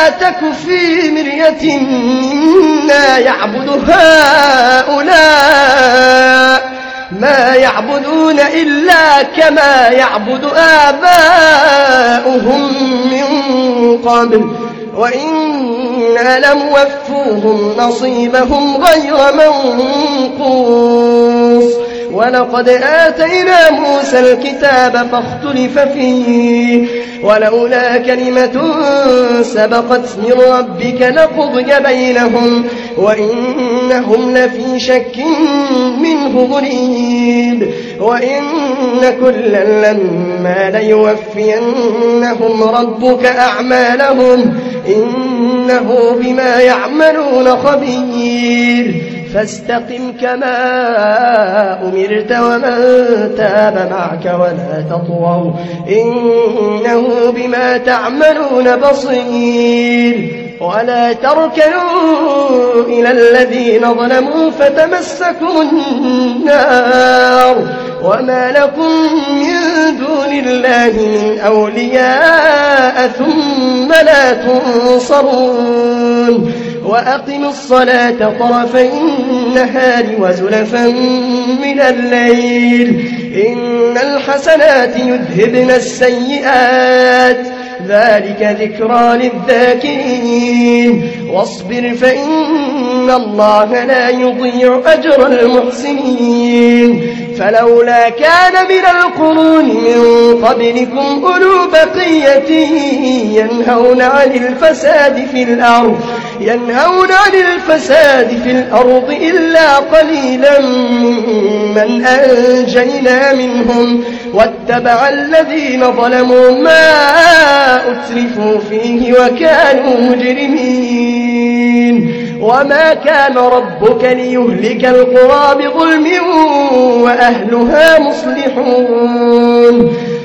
تك في مرية مما يعبد هؤلاء ما يعبدون إلا كما يعبد آباؤهم من قبل وإنا لموفوهم نصيبهم غير منقوص ولقد آتينا موسى الكتاب فاختلف فيه ولولا كلمة سبقت من ربك لقضي بينهم وإنهم لفي شك منه مريب وإن كلا لما ليوفينهم ربك أعمالهم إنه بما يعملون خبير فاستقم كما أمرت ومن تاب معك ولا تطغوا إنه بما تعملون بصير ولا تركنوا إلى الذين ظلموا فتمسكوا النار وما لكم من دون الله من أولياء ثم لا تنصرون وأقم الصلاة طرفي النهار وزلفا من الليل إن الحسنات يذهبن السيئات ذلك ذكرى للذاكرين واصبر فإن الله لا يضيع أجر المحسنين فلولا كان من القرون من قبلكم أولو بقية ينهون عن الفساد في الأرض إلا قليلا ممن أنجينا منهم واتبع الذين ظلموا ما أترفوا فيه وكانوا مجرمين وما كان ربك ليهلك القرى بظلم وأهلها مصلحون